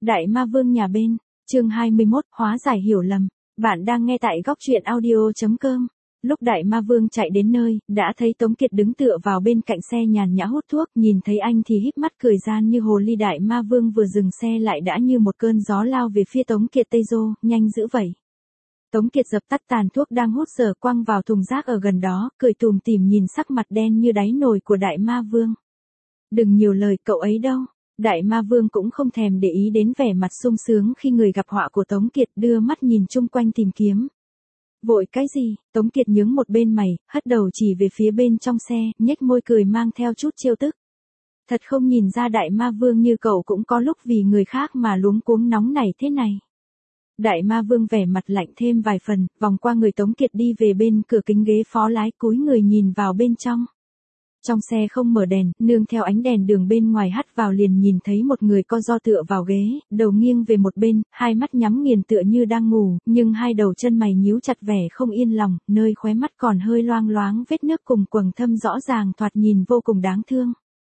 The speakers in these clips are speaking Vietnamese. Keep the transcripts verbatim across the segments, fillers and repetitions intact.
Đại Ma Vương nhà bên, chương hai mươi mốt, hóa giải hiểu lầm. Bạn đang nghe tại góc truyện audio chấm com. Lúc Đại Ma Vương chạy đến nơi, đã thấy Tống Kiệt đứng tựa vào bên cạnh xe nhàn nhã hút thuốc, nhìn thấy anh thì híp mắt cười gian như hồ ly. Đại Ma Vương vừa dừng xe lại đã như một cơn gió lao về phía Tống Kiệt. Tây Dô, nhanh dữ vậy. Tống Kiệt dập tắt tàn thuốc đang hút giờ quăng vào thùng rác ở gần đó, cười tùm tìm nhìn sắc mặt đen như đáy nồi của Đại Ma Vương. Đừng nhiều lời, cậu ấy đâu. Đại Ma Vương cũng không thèm để ý đến vẻ mặt sung sướng khi người gặp họa của Tống Kiệt, đưa mắt nhìn chung quanh tìm kiếm. Vội cái gì? Tống Kiệt nhướng một bên mày, hất đầu chỉ về phía bên trong xe, nhếch môi cười mang theo chút trêu tức. Thật không nhìn ra Đại Ma Vương như cậu cũng có lúc vì người khác mà luống cuống nóng nảy thế này. Đại Ma Vương vẻ mặt lạnh thêm vài phần, vòng qua người Tống Kiệt đi về bên cửa kính ghế phó lái, cúi người nhìn vào bên trong. Trong xe không mở đèn, nương theo ánh đèn đường bên ngoài hắt vào liền nhìn thấy một người co ro tựa vào ghế, đầu nghiêng về một bên, hai mắt nhắm nghiền tựa như đang ngủ, nhưng hai đầu chân mày nhíu chặt vẻ không yên lòng, nơi khóe mắt còn hơi loang loáng vết nước cùng quầng thâm rõ ràng, thoạt nhìn vô cùng đáng thương.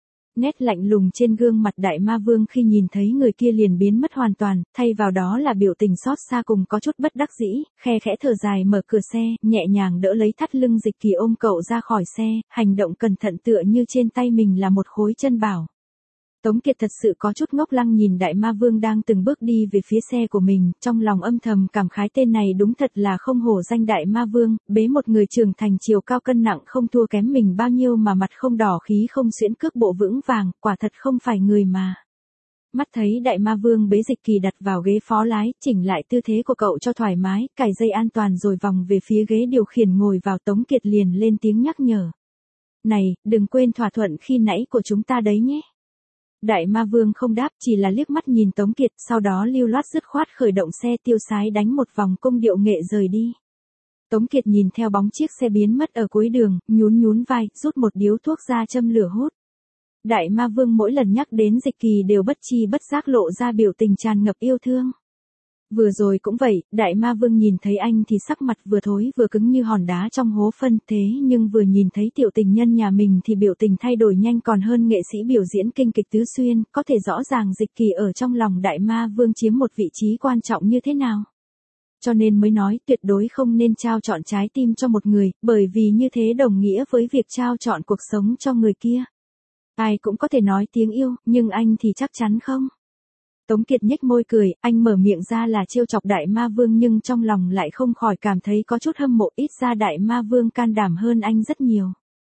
Nét lạnh lùng trên gương mặt Đại Ma Vương khi nhìn thấy người kia liền biến mất hoàn toàn, thay vào đó là biểu tình xót xa cùng có chút bất đắc dĩ, khe khẽ thở dài mở cửa xe, nhẹ nhàng đỡ lấy thắt lưng Dịch Kỳ ôm cậu ra khỏi xe, hành động cẩn thận tựa như trên tay mình là một khối chân bảo. Tống Kiệt thật sự có chút ngốc lăng nhìn Đại Ma Vương đang từng bước đi về phía xe của mình, trong lòng âm thầm cảm khái tên này đúng thật là không hổ danh Đại Ma Vương, bế một người trưởng thành chiều cao cân nặng không thua kém mình bao nhiêu mà mặt không đỏ khí không xuyễn, cước bộ vững vàng, quả thật không phải người mà. Mắt thấy Đại Ma Vương bế Dịch Kỳ đặt vào ghế phó lái, chỉnh lại tư thế của cậu cho thoải mái, cài dây an toàn rồi vòng về phía ghế điều khiển ngồi vào. Tống Kiệt liền lên tiếng nhắc nhở. Này, đừng quên thỏa thuận khi nãy của chúng ta đấy nhé. Đại Ma Vương không đáp, chỉ là liếc mắt nhìn Tống Kiệt, sau đó lưu loát dứt khoát khởi động xe tiêu sái đánh một vòng cung điệu nghệ rời đi. Tống Kiệt nhìn theo bóng chiếc xe biến mất ở cuối đường, nhún nhún vai, rút một điếu thuốc ra châm lửa hút. Đại Ma Vương mỗi lần nhắc đến Dịch Kỳ đều bất chi bất giác lộ ra biểu tình tràn ngập yêu thương. Vừa rồi cũng vậy, Đại Ma Vương nhìn thấy anh thì sắc mặt vừa thối vừa cứng như hòn đá trong hố phân, thế nhưng vừa nhìn thấy tiểu tình nhân nhà mình thì biểu tình thay đổi nhanh còn hơn nghệ sĩ biểu diễn kinh kịch tứ xuyên, có thể rõ ràng Dịch Kỳ ở trong lòng Đại Ma Vương chiếm một vị trí quan trọng như thế nào. Cho nên mới nói tuyệt đối không nên trao chọn trái tim cho một người, bởi vì như thế đồng nghĩa với việc trao chọn cuộc sống cho người kia. Ai cũng có thể nói tiếng yêu, nhưng anh thì chắc chắn không. Tống Kiệt nhếch môi cười, anh mở miệng ra là trêu chọc Đại Ma Vương nhưng trong lòng lại không khỏi cảm thấy có chút hâm mộ, ít ra Đại Ma Vương can đảm hơn anh rất nhiều.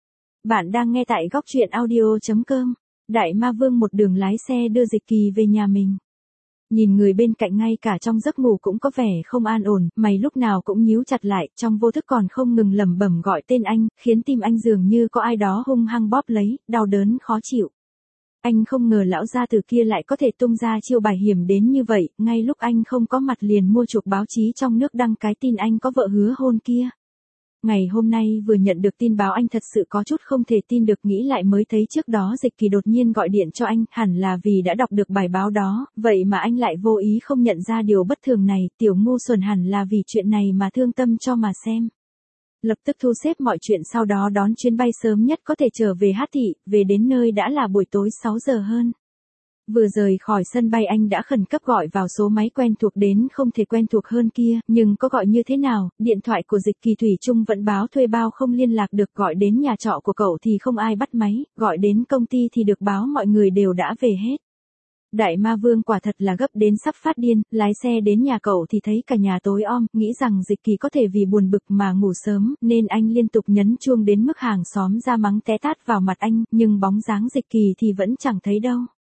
Bạn đang nghe tại góc truyện audio chấm com. Đại Ma Vương một đường lái xe đưa Dịch Kỳ về nhà mình. Nhìn người bên cạnh ngay cả trong giấc ngủ cũng có vẻ không an ổn, mày lúc nào cũng nhíu chặt lại, trong vô thức còn không ngừng lẩm bẩm gọi tên anh, khiến tim anh dường như có ai đó hung hăng bóp lấy, đau đớn khó chịu. Anh không ngờ lão gia tử kia lại có thể tung ra chiêu bài hiểm đến như vậy, ngay lúc anh không có mặt liền mua chuộc báo chí trong nước đăng cái tin anh có vợ hứa hôn kia. Ngày hôm nay vừa nhận được tin báo anh thật sự có chút không thể tin được, nghĩ lại mới thấy trước đó Dịch Kỳ đột nhiên gọi điện cho anh, hẳn là vì đã đọc được bài báo đó, vậy mà anh lại vô ý không nhận ra điều bất thường này, tiểu ngu xuẩn hẳn là vì chuyện này mà thương tâm cho mà xem. Lập tức thu xếp mọi chuyện sau đó đón chuyến bay sớm nhất có thể trở về Hát Thị, về đến nơi đã là buổi tối sáu giờ hơn. Vừa rời khỏi sân bay anh đã khẩn cấp gọi vào số máy quen thuộc đến không thể quen thuộc hơn kia, nhưng có gọi như thế nào, điện thoại của Dịch Kỳ thủy chung vẫn báo thuê bao không liên lạc được, gọi đến nhà trọ của cậu thì không ai bắt máy, gọi đến công ty thì được báo mọi người đều đã về hết. Đại Ma Vương quả thật là gấp đến sắp phát điên, lái xe đến nhà cậu thì thấy cả nhà tối om, nghĩ rằng Dịch Kỳ có thể vì buồn bực mà ngủ sớm, nên anh liên tục nhấn chuông đến mức hàng xóm ra mắng té tát vào mặt anh, nhưng bóng dáng Dịch Kỳ thì vẫn chẳng thấy đâu.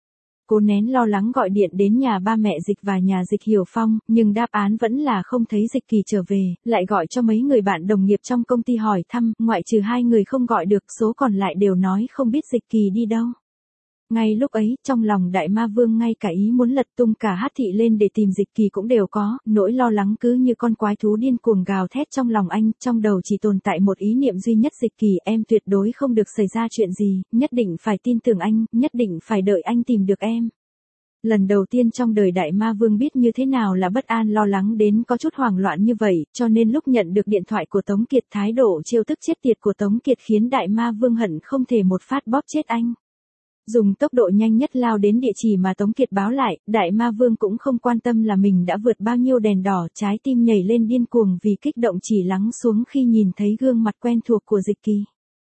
Cố nén lo lắng gọi điện đến nhà ba mẹ Dịch và nhà Dịch Hiểu Phong, nhưng đáp án vẫn là không thấy Dịch Kỳ trở về, lại gọi cho mấy người bạn đồng nghiệp trong công ty hỏi thăm, ngoại trừ hai người không gọi được, số còn lại đều nói không biết Dịch Kỳ đi đâu. Ngay lúc ấy, trong lòng Đại Ma Vương ngay cả ý muốn lật tung cả Hát Thị lên để tìm Dịch Kỳ cũng đều có, nỗi lo lắng cứ như con quái thú điên cuồng gào thét trong lòng anh, trong đầu chỉ tồn tại một ý niệm duy nhất: Dịch Kỳ, em tuyệt đối không được xảy ra chuyện gì, nhất định phải tin tưởng anh, nhất định phải đợi anh tìm được em. Lần đầu tiên trong đời Đại Ma Vương biết như thế nào là bất an, lo lắng đến có chút hoảng loạn như vậy, cho nên lúc nhận được điện thoại của Tống Kiệt, thái độ trêu tức chết tiệt của Tống Kiệt khiến Đại Ma Vương hận không thể một phát bóp chết anh. Dùng tốc độ nhanh nhất lao đến địa chỉ mà Tống Kiệt báo lại, Đại Ma Vương cũng không quan tâm là mình đã vượt bao nhiêu đèn đỏ, trái tim nhảy lên điên cuồng vì kích động chỉ lắng xuống khi nhìn thấy gương mặt quen thuộc của Dịch Kỳ.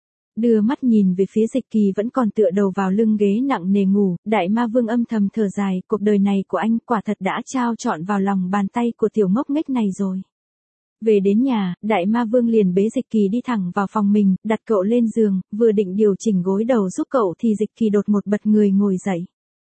Đưa mắt nhìn về phía Dịch Kỳ vẫn còn tựa đầu vào lưng ghế nặng nề ngủ, Đại Ma Vương âm thầm thở dài, cuộc đời này của anh quả thật đã trao trọn vào lòng bàn tay của tiểu ngốc nghếch này rồi. Về đến nhà, Đại Ma Vương liền bế Dịch Kỳ đi thẳng vào phòng mình, đặt cậu lên giường, vừa định điều chỉnh gối đầu giúp cậu thì Dịch Kỳ đột một bật người ngồi dậy.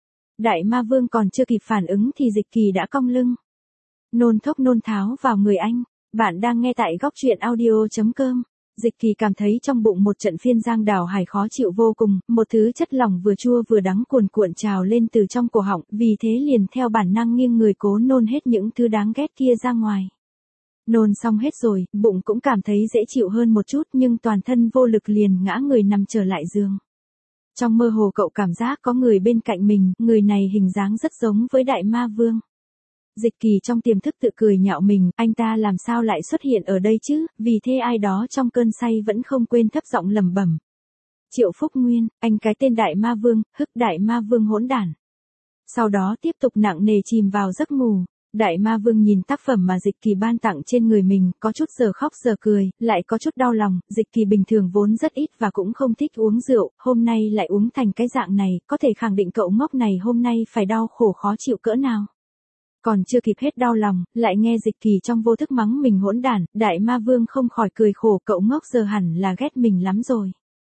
Đại Ma Vương còn chưa kịp phản ứng thì Dịch Kỳ đã cong lưng. Nôn thốc nôn tháo vào người anh. Bạn đang nghe tại góc truyện audio chấm com. Dịch Kỳ cảm thấy trong bụng một trận phiên giang đảo hải khó chịu vô cùng, một thứ chất lỏng vừa chua vừa đắng cuồn cuộn trào lên từ trong cổ họng, vì thế liền theo bản năng nghiêng người cố nôn hết những thứ đáng ghét kia ra ngoài. Nôn xong hết rồi, bụng cũng cảm thấy dễ chịu hơn một chút nhưng toàn thân vô lực liền ngã người nằm trở lại giường. Trong mơ hồ cậu cảm giác có người bên cạnh mình, người này hình dáng rất giống với Đại Ma Vương. Dịch Kỳ trong tiềm thức tự cười nhạo mình, anh ta làm sao lại xuất hiện ở đây chứ, vì thế ai đó trong cơn say vẫn không quên thấp giọng lẩm bẩm. Triệu Phúc Nguyên, anh cái tên Đại Ma Vương, hức Đại Ma Vương hỗn đản. Sau đó tiếp tục nặng nề chìm vào giấc ngủ. Đại Ma Vương nhìn tác phẩm mà Dịch Kỳ ban tặng trên người mình, có chút giờ khóc giờ cười, lại có chút đau lòng, Dịch Kỳ bình thường vốn rất ít và cũng không thích uống rượu, hôm nay lại uống thành cái dạng này, có thể khẳng định cậu ngốc này hôm nay phải đau khổ khó chịu cỡ nào. Còn chưa kịp hết đau lòng, lại nghe Dịch Kỳ trong vô thức mắng mình hỗn đản, Đại Ma Vương không khỏi cười khổ, cậu ngốc giờ hẳn là ghét mình lắm rồi.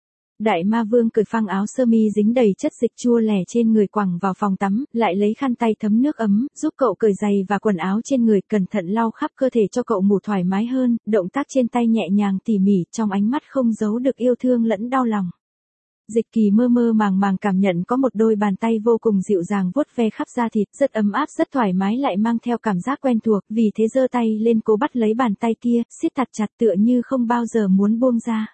Đại Ma Vương cởi phăng áo sơ mi dính đầy chất dịch chua lẻ trên người quẳng vào phòng tắm, lại lấy khăn tay thấm nước ấm, giúp cậu cởi giày và quần áo trên người, cẩn thận lau khắp cơ thể cho cậu ngủ thoải mái hơn, động tác trên tay nhẹ nhàng tỉ mỉ, trong ánh mắt không giấu được yêu thương lẫn đau lòng. Dịch Kỳ mơ mơ màng màng cảm nhận có một đôi bàn tay vô cùng dịu dàng vuốt ve khắp da thịt, rất ấm áp rất thoải mái lại mang theo cảm giác quen thuộc, vì thế giơ tay lên cố bắt lấy bàn tay kia, siết chặt chặt tựa như không bao giờ muốn buông ra.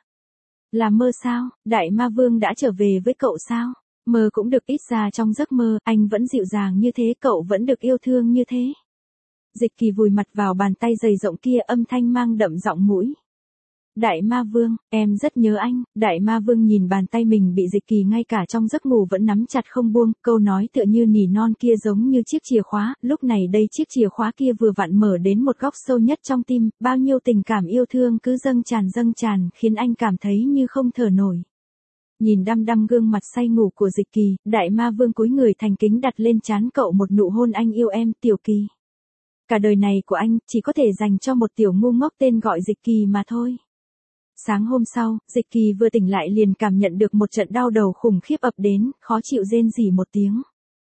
Là mơ sao, Đại Ma Vương đã trở về với cậu sao? Mơ cũng được, ít ra trong giấc mơ, anh vẫn dịu dàng như thế, cậu vẫn được yêu thương như thế. Dịch Kỳ vùi mặt vào bàn tay dày rộng kia, âm thanh mang đậm giọng mũi. Đại Ma Vương, em rất nhớ anh. Đại Ma Vương nhìn bàn tay mình bị Dịch Kỳ ngay cả trong giấc ngủ vẫn nắm chặt không buông, câu nói tựa như nỉ non kia giống như chiếc chìa khóa, lúc này đây chiếc chìa khóa kia vừa vặn mở đến một góc sâu nhất trong tim, bao nhiêu tình cảm yêu thương cứ dâng tràn dâng tràn, khiến anh cảm thấy như không thở nổi. Nhìn đăm đăm gương mặt say ngủ của Dịch Kỳ, Đại Ma Vương cúi người thành kính đặt lên trán cậu một nụ hôn, anh yêu em, Tiểu Kỳ. Cả đời này của anh, chỉ có thể dành cho một tiểu ngu ngốc tên gọi Dịch Kỳ mà thôi. Sáng hôm sau, Dịch Kỳ vừa tỉnh lại liền cảm nhận được một trận đau đầu khủng khiếp ập đến, khó chịu rên rỉ một tiếng.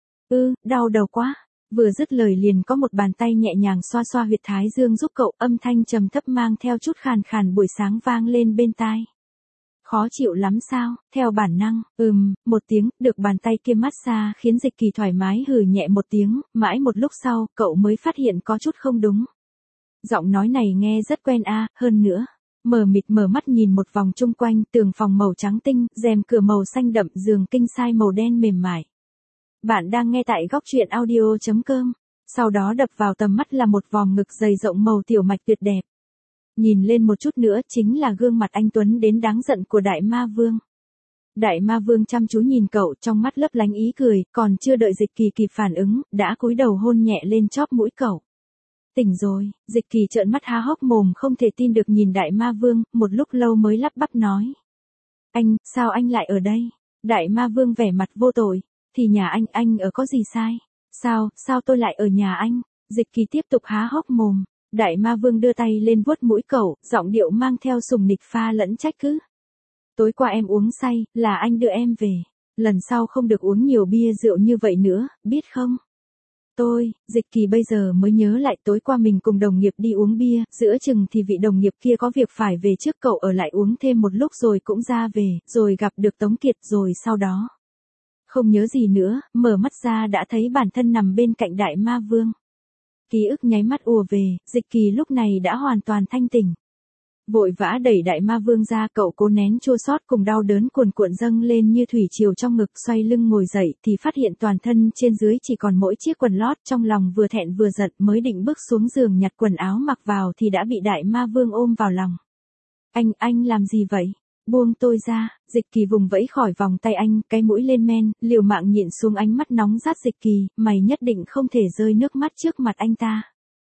Ư, đau đầu quá. Vừa dứt lời liền có một bàn tay nhẹ nhàng xoa xoa huyệt thái dương giúp cậu, âm thanh trầm thấp mang theo chút khàn khàn buổi sáng vang lên bên tai. Khó chịu lắm sao? Theo bản năng, ừm, một tiếng, được bàn tay kia massage khiến Dịch Kỳ thoải mái hừ nhẹ một tiếng, mãi một lúc sau, cậu mới phát hiện có chút không đúng. Giọng nói này nghe rất quen a, à, hơn nữa. Mờ mịt mở mắt nhìn một vòng chung quanh, tường phòng màu trắng tinh, rèm cửa màu xanh đậm, giường king size màu đen mềm mại. Bạn đang nghe tại góc truyện audio chấm com. Sau đó đập vào tầm mắt là một vòng ngực dày rộng màu tiểu mạch tuyệt đẹp. Nhìn lên một chút nữa chính là gương mặt anh tuấn đến đáng giận của Đại Ma Vương. Đại Ma Vương chăm chú nhìn cậu, trong mắt lấp lánh ý cười, còn chưa đợi Dịch Kỳ kịp phản ứng, đã cúi đầu hôn nhẹ lên chóp mũi cậu. Tỉnh rồi, Dịch Kỳ trợn mắt há hốc mồm không thể tin được nhìn Đại Ma Vương, một lúc lâu mới lắp bắp nói. Anh, sao anh lại ở đây? Đại Ma Vương vẻ mặt vô tội, thì nhà anh, anh ở có gì sai? Sao, sao tôi lại ở nhà anh? Dịch Kỳ tiếp tục há hốc mồm, Đại Ma Vương đưa tay lên vuốt mũi cậu, giọng điệu mang theo sùng nịch pha lẫn trách cứ. Tối qua em uống say, là anh đưa em về. Lần sau không được uống nhiều bia rượu như vậy nữa, biết không? Tôi, Dịch Kỳ bây giờ mới nhớ lại tối qua mình cùng đồng nghiệp đi uống bia, giữa chừng thì vị đồng nghiệp kia có việc phải về trước, cậu ở lại uống thêm một lúc rồi cũng ra về, rồi gặp được Tống Kiệt rồi sau đó. Không nhớ gì nữa, mở mắt ra đã thấy bản thân nằm bên cạnh Đại Ma Vương. Ký ức nháy mắt ùa về, Dịch Kỳ lúc này đã hoàn toàn thanh tỉnh. Vội vã đẩy Đại Ma Vương ra, cậu cố nén chua xót cùng đau đớn cuồn cuộn dâng lên như thủy triều trong ngực, xoay lưng ngồi dậy thì phát hiện toàn thân trên dưới chỉ còn mỗi chiếc quần lót, trong lòng vừa thẹn vừa giận, mới định bước xuống giường nhặt quần áo mặc vào thì đã bị Đại Ma Vương ôm vào lòng. Anh, anh làm gì vậy? buông tôi ra, Dịch Kỳ vùng vẫy khỏi vòng tay anh, cái mũi lên men, liều mạng nhịn xuống ánh mắt nóng rát Dịch Kỳ, mày nhất định không thể rơi nước mắt trước mặt anh ta.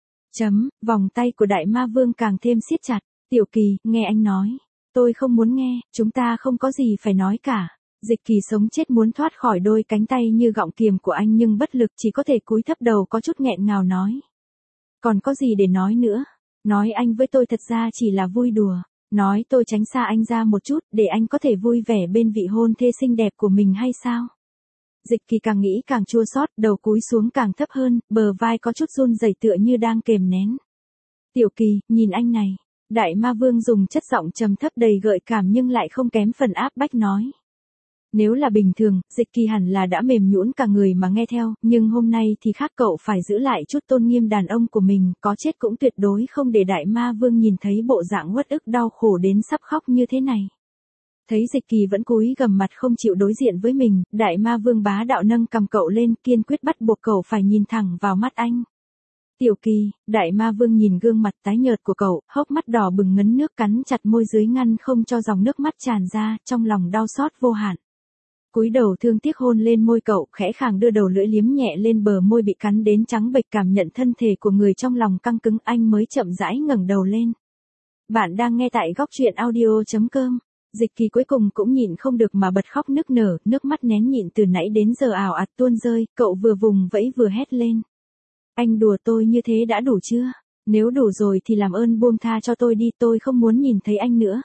Chấm, vòng tay của Đại Ma Vương càng thêm siết chặt, Tiểu Kỳ, nghe anh nói. Tôi không muốn nghe, chúng ta không có gì phải nói cả. Dịch Kỳ sống chết muốn thoát khỏi đôi cánh tay như gọng kiềm của anh nhưng bất lực chỉ có thể cúi thấp đầu có chút nghẹn ngào nói. Còn có gì để nói nữa? Nói anh với tôi thật ra chỉ là vui đùa. Nói tôi tránh xa anh ra một chút để anh có thể vui vẻ bên vị hôn thê xinh đẹp của mình hay sao? Dịch Kỳ càng nghĩ càng chua xót, đầu cúi xuống càng thấp hơn, bờ vai có chút run rẩy tựa như đang kềm nén. Tiểu Kỳ, nhìn anh này. Đại Ma Vương dùng chất giọng trầm thấp đầy gợi cảm nhưng lại không kém phần áp bách nói. Nếu là bình thường, Dịch Kỳ hẳn là đã mềm nhũn cả người mà nghe theo, nhưng hôm nay thì khác, cậu phải giữ lại chút tôn nghiêm đàn ông của mình, có chết cũng tuyệt đối không để Đại Ma Vương nhìn thấy bộ dạng uất ức đau khổ đến sắp khóc như thế này. Thấy Dịch Kỳ vẫn cúi gằm mặt không chịu đối diện với mình, Đại Ma Vương bá đạo nâng cầm cậu lên, kiên quyết bắt buộc cậu phải nhìn thẳng vào mắt anh. Tiểu Kỳ, Đại Ma Vương nhìn gương mặt tái nhợt của cậu, hốc mắt đỏ bừng ngấn nước, cắn chặt môi dưới ngăn không cho dòng nước mắt tràn ra, trong lòng đau xót vô hạn. Cúi đầu thương tiếc hôn lên môi cậu, khẽ khàng đưa đầu lưỡi liếm nhẹ lên bờ môi bị cắn đến trắng bệch, cảm nhận thân thể của người trong lòng căng cứng, anh mới chậm rãi ngẩng đầu lên. Bạn đang nghe tại góc truyện audio chấm com. Dịch Kỳ cuối cùng cũng nhịn không được mà bật khóc nức nở, nước mắt nén nhịn từ nãy đến giờ ào ạt tuôn rơi, cậu vừa vùng vẫy vừa hét lên. Anh đùa tôi như thế đã đủ chưa? Nếu đủ rồi thì làm ơn buông tha cho tôi đi, tôi không muốn nhìn thấy anh nữa.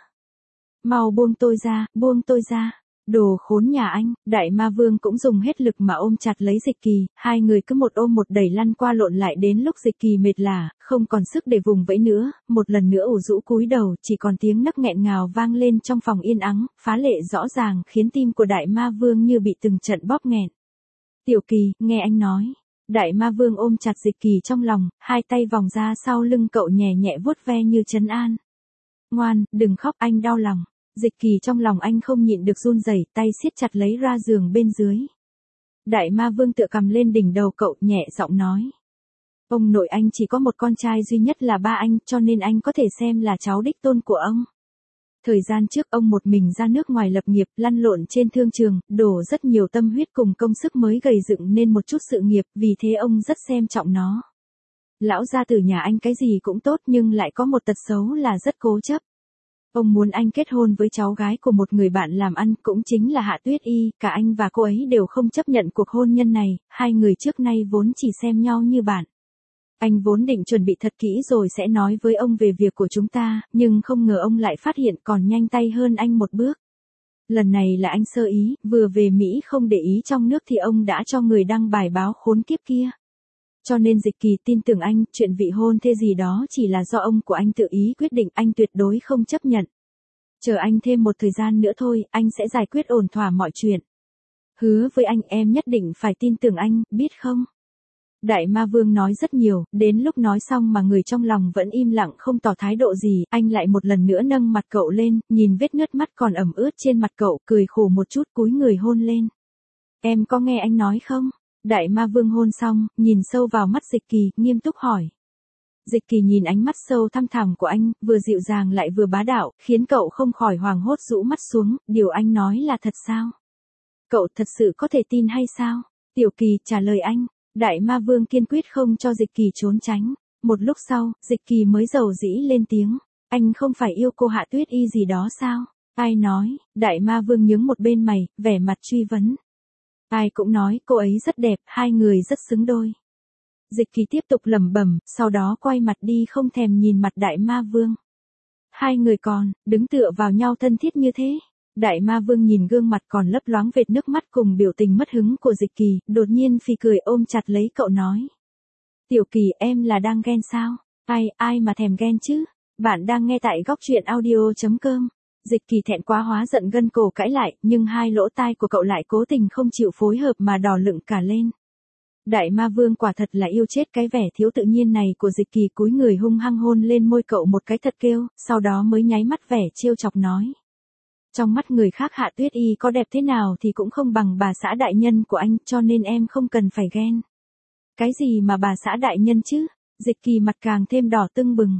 Mau buông tôi ra, buông tôi ra. Đồ khốn nhà anh, Đại Ma Vương cũng dùng hết lực mà ôm chặt lấy Dịch Kỳ, hai người cứ một ôm một đẩy lăn qua lộn lại đến lúc Dịch Kỳ mệt lả, không còn sức để vùng vẫy nữa, một lần nữa ủ rũ cúi đầu, chỉ còn tiếng nấc nghẹn ngào vang lên trong phòng yên ắng, phá lệ rõ ràng khiến tim của Đại Ma Vương như bị từng trận bóp nghẹn. Tiểu Kỳ, nghe anh nói. Đại Ma Vương ôm chặt Dịch Kỳ trong lòng, hai tay vòng ra sau lưng cậu nhẹ nhẹ vuốt ve như trấn an. Ngoan, đừng khóc, anh đau lòng. Dịch Kỳ trong lòng anh không nhịn được run rẩy, tay siết chặt lấy ra giường bên dưới. Đại Ma Vương tựa cầm lên đỉnh đầu cậu, nhẹ giọng nói. Ông nội anh chỉ có một con trai duy nhất là ba anh, cho nên anh có thể xem là cháu đích tôn của ông. Thời gian trước ông một mình ra nước ngoài lập nghiệp, lăn lộn trên thương trường, đổ rất nhiều tâm huyết cùng công sức mới gầy dựng nên một chút sự nghiệp, vì thế ông rất xem trọng nó. Lão gia tử nhà anh cái gì cũng tốt nhưng lại có một tật xấu là rất cố chấp. Ông muốn anh kết hôn với cháu gái của một người bạn làm ăn, cũng chính là Hạ Tuyết Y, cả anh và cô ấy đều không chấp nhận cuộc hôn nhân này, hai người trước nay vốn chỉ xem nhau như bạn. Anh vốn định chuẩn bị thật kỹ rồi sẽ nói với ông về việc của chúng ta, nhưng không ngờ ông lại phát hiện còn nhanh tay hơn anh một bước. Lần này là anh sơ ý, vừa về Mỹ không để ý trong nước thì ông đã cho người đăng bài báo khốn kiếp kia. Cho nên Dịch Kỳ tin tưởng anh, chuyện vị hôn thê gì đó chỉ là do ông của anh tự ý quyết định, anh tuyệt đối không chấp nhận. Chờ anh thêm một thời gian nữa thôi, anh sẽ giải quyết ổn thỏa mọi chuyện. Hứa với anh em nhất định phải tin tưởng anh, biết không? Đại Ma Vương nói rất nhiều, đến lúc nói xong mà người trong lòng vẫn im lặng không tỏ thái độ gì, anh lại một lần nữa nâng mặt cậu lên, nhìn vết nước mắt còn ẩm ướt trên mặt cậu, cười khổ một chút cúi người hôn lên. Em có nghe anh nói không? Đại Ma Vương hôn xong, nhìn sâu vào mắt Dịch Kỳ, nghiêm túc hỏi. Dịch Kỳ nhìn ánh mắt sâu thăm thẳm của anh, vừa dịu dàng lại vừa bá đạo, khiến cậu không khỏi hoảng hốt rũ mắt xuống, điều anh nói là thật sao? Cậu thật sự có thể tin hay sao? Tiểu Kỳ, trả lời anh. Đại Ma Vương kiên quyết không cho Dịch Kỳ trốn tránh. Một lúc sau, Dịch Kỳ mới dầu dĩ lên tiếng. Anh không phải yêu cô Hạ Tuyết Y gì đó sao? Ai nói? Đại Ma Vương nhướng một bên mày, vẻ mặt truy vấn. Ai cũng nói cô ấy rất đẹp, hai người rất xứng đôi. Dịch Kỳ tiếp tục lẩm bẩm, sau đó quay mặt đi không thèm nhìn mặt Đại Ma Vương. Hai người còn, đứng tựa vào nhau thân thiết như thế. Đại Ma Vương nhìn gương mặt còn lấp loáng vệt nước mắt cùng biểu tình mất hứng của Dịch Kỳ, đột nhiên phì cười ôm chặt lấy cậu nói. Tiểu Kỳ, em là đang ghen sao? Ai, ai mà thèm ghen chứ? Bạn đang nghe tại góc truyện audio chấm com. Dịch Kỳ thẹn quá hóa giận gân cổ cãi lại, nhưng hai lỗ tai của cậu lại cố tình không chịu phối hợp mà đỏ lựng cả lên. Đại Ma Vương quả thật là yêu chết cái vẻ thiếu tự nhiên này của Dịch Kỳ, cúi người hung hăng hôn lên môi cậu một cái thật kêu, sau đó mới nháy mắt vẻ trêu chọc nói. Trong mắt người khác Hạ Tuyết Y có đẹp thế nào thì cũng không bằng bà xã đại nhân của anh, cho nên em không cần phải ghen. Cái gì mà bà xã đại nhân chứ? Dịch Kỳ mặt càng thêm đỏ tưng bừng.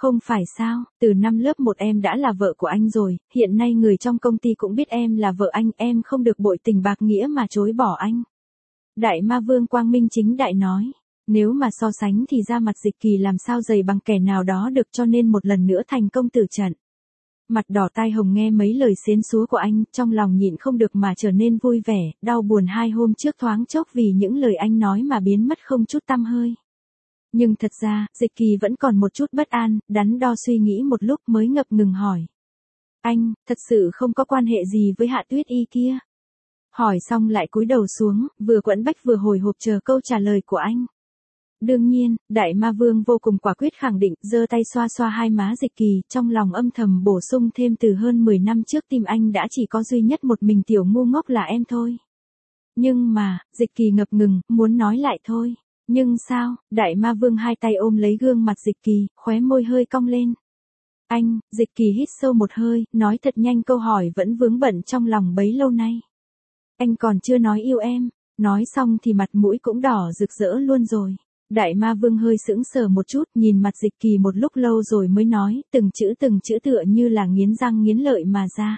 Không phải sao, từ năm lớp một em đã là vợ của anh rồi, hiện nay người trong công ty cũng biết em là vợ anh, em không được bội tình bạc nghĩa mà chối bỏ anh. Đại ma vương quang minh chính đại nói. Nếu mà so sánh thì ra mặt Dịch Kỳ làm sao dày bằng kẻ nào đó được, cho nên một lần nữa thành công tử trận. Mặt đỏ tai hồng nghe mấy lời xến xúa của anh, trong lòng nhịn không được mà trở nên vui vẻ, đau buồn hai hôm trước thoáng chốc vì những lời anh nói mà biến mất không chút tăm hơi. Nhưng thật ra, Dịch Kỳ vẫn còn một chút bất an, đắn đo suy nghĩ một lúc mới ngập ngừng hỏi. Anh, thật sự không có quan hệ gì với Hạ Tuyết Y kia? Hỏi xong lại cúi đầu xuống, vừa quẫn bách vừa hồi hộp chờ câu trả lời của anh. Đương nhiên, Đại Ma Vương vô cùng quả quyết khẳng định, giơ tay xoa xoa hai má Dịch Kỳ, trong lòng âm thầm bổ sung thêm từ hơn mười năm trước tim anh đã chỉ có duy nhất một mình tiểu ngu ngốc là em thôi. Nhưng mà, Dịch Kỳ ngập ngừng, muốn nói lại thôi. Nhưng sao, Đại Ma Vương hai tay ôm lấy gương mặt Dịch Kỳ, khóe môi hơi cong lên. Anh, Dịch Kỳ hít sâu một hơi, nói thật nhanh câu hỏi vẫn vướng bận trong lòng bấy lâu nay. Anh còn chưa nói yêu em, nói xong thì mặt mũi cũng đỏ rực rỡ luôn rồi. Đại Ma Vương hơi sững sờ một chút, nhìn mặt Dịch Kỳ một lúc lâu rồi mới nói, từng chữ từng chữ tựa như là nghiến răng nghiến lợi mà ra.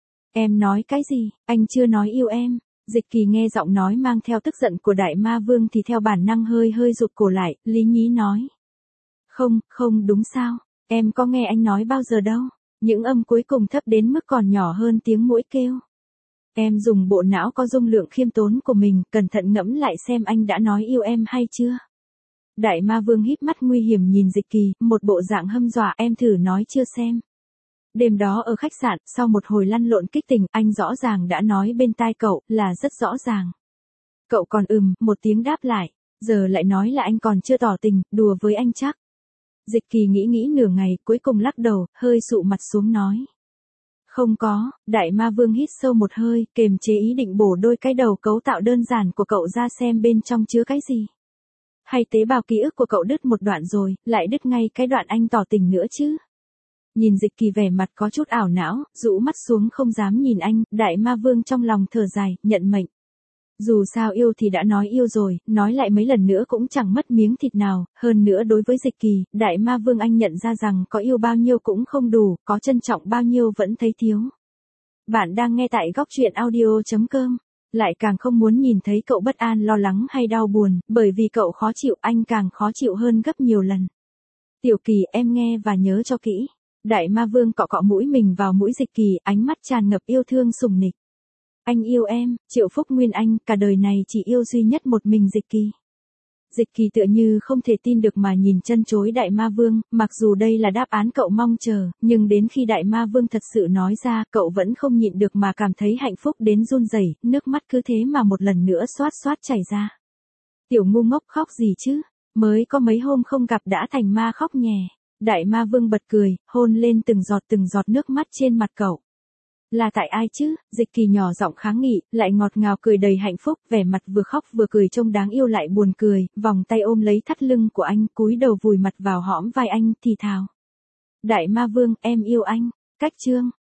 Em nói cái gì, anh chưa nói yêu em. Dịch Kỳ nghe giọng nói mang theo tức giận của Đại Ma Vương thì theo bản năng hơi hơi rụt cổ lại, lý nhí nói. Không, không đúng sao, em có nghe anh nói bao giờ đâu, những âm cuối cùng thấp đến mức còn nhỏ hơn tiếng muỗi kêu. Em dùng bộ não có dung lượng khiêm tốn của mình, cẩn thận ngẫm lại xem anh đã nói yêu em hay chưa. Đại Ma Vương híp mắt nguy hiểm nhìn Dịch Kỳ, một bộ dạng hâm dọa, em thử nói chưa xem. Đêm đó ở khách sạn, sau một hồi lăn lộn kích tình, anh rõ ràng đã nói bên tai cậu, là rất rõ ràng. Cậu còn ừm, một tiếng đáp lại, giờ lại nói là anh còn chưa tỏ tình, đùa với anh chắc. Dịch Kỳ nghĩ nghĩ nửa ngày, cuối cùng lắc đầu, hơi sụ mặt xuống nói. Không có, Đại Ma Vương hít sâu một hơi, kềm chế ý định bổ đôi cái đầu cấu tạo đơn giản của cậu ra xem bên trong chứa cái gì. Hay tế bào ký ức của cậu đứt một đoạn rồi, lại đứt ngay cái đoạn anh tỏ tình nữa chứ. Nhìn Dịch Kỳ vẻ mặt có chút ảo não, rũ mắt xuống không dám nhìn anh, Đại Ma Vương trong lòng thở dài, nhận mệnh. Dù sao yêu thì đã nói yêu rồi, nói lại mấy lần nữa cũng chẳng mất miếng thịt nào, hơn nữa đối với Dịch Kỳ, Đại Ma Vương anh nhận ra rằng có yêu bao nhiêu cũng không đủ, có trân trọng bao nhiêu vẫn thấy thiếu. Bạn đang nghe tại góc truyện audio chấm com, lại càng không muốn nhìn thấy cậu bất an lo lắng hay đau buồn, bởi vì cậu khó chịu anh càng khó chịu hơn gấp nhiều lần. Tiểu Kỳ em nghe và nhớ cho kỹ. Đại Ma Vương cọ cọ mũi mình vào mũi Dịch Kỳ, ánh mắt tràn ngập yêu thương sùng nịch. Anh yêu em, Triệu Phúc Nguyên anh, cả đời này chỉ yêu duy nhất một mình Dịch Kỳ. Dịch Kỳ tựa như không thể tin được mà nhìn chân chối Đại Ma Vương, mặc dù đây là đáp án cậu mong chờ, nhưng đến khi Đại Ma Vương thật sự nói ra, cậu vẫn không nhịn được mà cảm thấy hạnh phúc đến run rẩy, nước mắt cứ thế mà một lần nữa xoát xoát chảy ra. Tiểu ngu ngốc khóc gì chứ, mới có mấy hôm không gặp đã thành ma khóc nhè. Đại Ma Vương bật cười, hôn lên từng giọt từng giọt nước mắt trên mặt cậu. Là tại ai chứ? Dịch Kỳ nhỏ giọng kháng nghị, lại ngọt ngào cười đầy hạnh phúc, vẻ mặt vừa khóc vừa cười trông đáng yêu lại buồn cười, vòng tay ôm lấy thắt lưng của anh, cúi đầu vùi mặt vào hõm vai anh, thì thào. Đại Ma Vương, em yêu anh. Cách chương